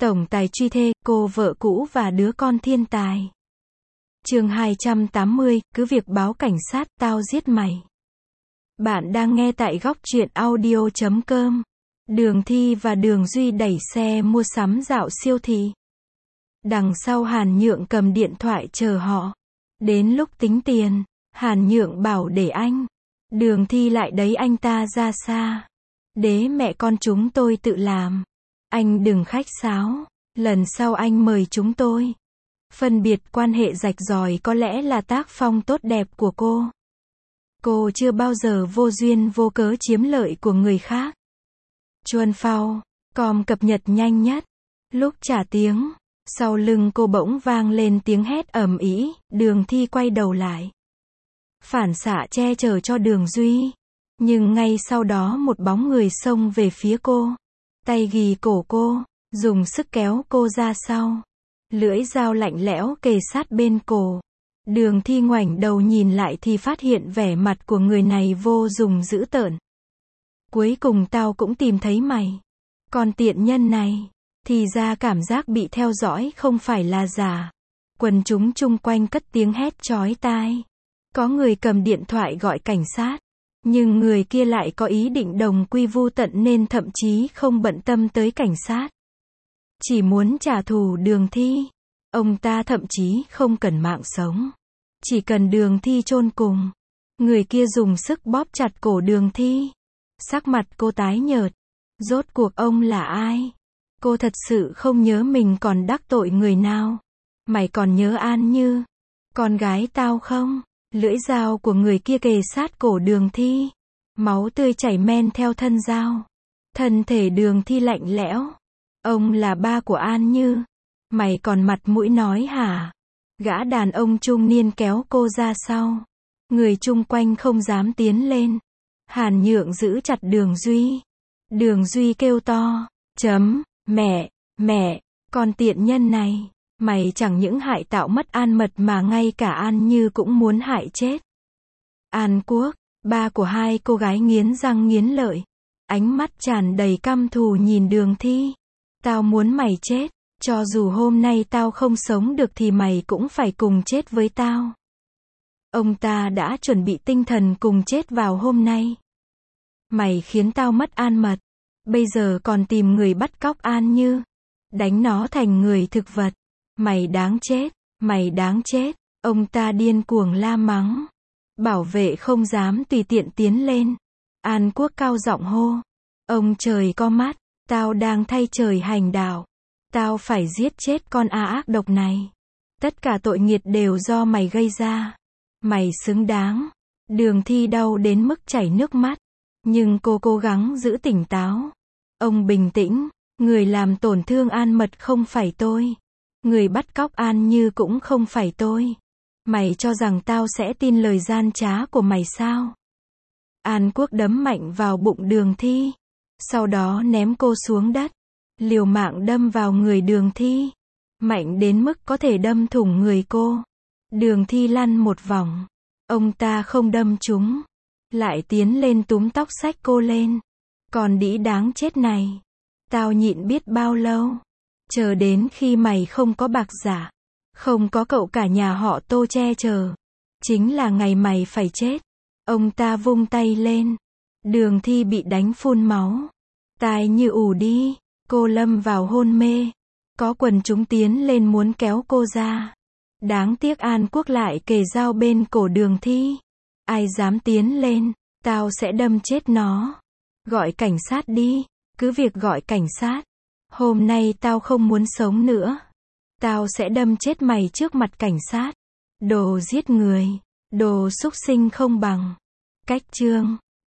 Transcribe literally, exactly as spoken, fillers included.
Tổng tài truy thê, cô vợ cũ và đứa con thiên tài. Chương hai trăm tám mươi, cứ việc báo cảnh sát, tao giết mày. Bạn đang nghe tại góc truyện audio chấm com. Đường Thi và Đường Duy đẩy xe mua sắm dạo siêu thị. Đằng sau Hàn Nhượng cầm điện thoại chờ họ. Đến lúc tính tiền, Hàn Nhượng bảo để anh. Đường Thi lại đẩy anh ta ra xa. Đế mẹ con chúng tôi tự làm. Anh đừng khách sáo, lần sau anh mời chúng tôi. Phân biệt quan hệ rạch ròi có lẽ là tác phong tốt đẹp của cô. Cô chưa bao giờ vô duyên vô cớ chiếm lợi của người khác. Chuan phao, com cập nhật nhanh nhất. Lúc trả tiếng, sau lưng cô bỗng vang lên tiếng hét ầm ĩ, Đường Thi quay đầu lại. Phản xạ che chở cho Đường Duy. Nhưng ngay sau đó một bóng người xông về phía cô. Tay ghì cổ cô, dùng sức kéo cô ra sau. Lưỡi dao lạnh lẽo kề sát bên cổ. Đường Thi ngoảnh đầu nhìn lại thì phát hiện vẻ mặt của người này vô cùng dữ tợn. Cuối cùng tao cũng tìm thấy mày. Còn tiện nhân này, thì ra cảm giác bị theo dõi không phải là giả. Quần chúng chung quanh cất tiếng hét chói tai. Có người cầm điện thoại gọi cảnh sát. Nhưng người kia lại có ý định đồng quy vu tận nên thậm chí không bận tâm tới cảnh sát. Chỉ muốn trả thù Đường Thi. Ông ta thậm chí không cần mạng sống. Chỉ cần Đường Thi chôn cùng. Người kia dùng sức bóp chặt cổ Đường Thi. Sắc mặt cô tái nhợt. Rốt cuộc ông là ai? Cô thật sự không nhớ mình còn đắc tội người nào. Mày còn nhớ An Như, con gái tao không? Lưỡi dao của người kia kề sát cổ Đường Thi. Máu tươi chảy men theo thân dao. Thân thể Đường Thi lạnh lẽo. Ông là ba của An Như. Mày còn mặt mũi nói hả? Gã đàn ông trung niên kéo cô ra sau. Người chung quanh không dám tiến lên. Hàn Nhượng giữ chặt Đường Duy. Đường Duy kêu to. Chấm, mẹ, mẹ, con tiện nhân này. Mày chẳng những hại tạo mất An Mật mà ngay cả An Như cũng muốn hại chết. An Quốc, ba của hai cô gái nghiến răng nghiến lợi. Ánh mắt tràn đầy căm thù nhìn Đường Thi. Tao muốn mày chết. Cho dù hôm nay tao không sống được thì mày cũng phải cùng chết với tao. Ông ta đã chuẩn bị tinh thần cùng chết vào hôm nay. Mày khiến tao mất An Mật. Bây giờ còn tìm người bắt cóc An Như. Đánh nó thành người thực vật. Mày đáng chết, mày đáng chết. Ông ta điên cuồng la mắng. Bảo vệ không dám tùy tiện tiến lên. An Quốc cao giọng hô. Ông trời có mắt, tao đang thay trời hành đạo. Tao phải giết chết con a ác độc này. Tất cả tội nghiệt đều do mày gây ra. Mày xứng đáng. Đường Thi đau đến mức chảy nước mắt. Nhưng cô cố gắng giữ tỉnh táo. Ông bình tĩnh. Người làm tổn thương An Mật không phải tôi. Người bắt cóc An Như cũng không phải tôi. Mày cho rằng tao sẽ tin lời gian trá của mày sao? An Quốc đấm mạnh vào bụng Đường Thi. Sau đó ném cô xuống đất. Liều mạng đâm vào người Đường Thi. Mạnh đến mức có thể đâm thủng người cô. Đường Thi lăn một vòng. Ông ta không đâm trúng. Lại tiến lên túm tóc xách cô lên. Còn đĩ đáng chết này. Tao nhịn biết bao lâu. Chờ đến khi mày không có bạc giả. Không có cậu cả nhà họ Tô che chở. Chính là ngày mày phải chết. Ông ta vung tay lên. Đường Thi bị đánh phun máu. Tai như ù đi. Cô lâm vào hôn mê. Có quần chúng tiến lên muốn kéo cô ra. Đáng tiếc An Quốc lại kề dao bên cổ Đường Thi. Ai dám tiến lên, tao sẽ đâm chết nó. Gọi cảnh sát đi. Cứ việc gọi cảnh sát. Hôm nay tao không muốn sống nữa. Tao sẽ đâm chết mày trước mặt cảnh sát. Đồ giết người. Đồ súc sinh không bằng. Cách chương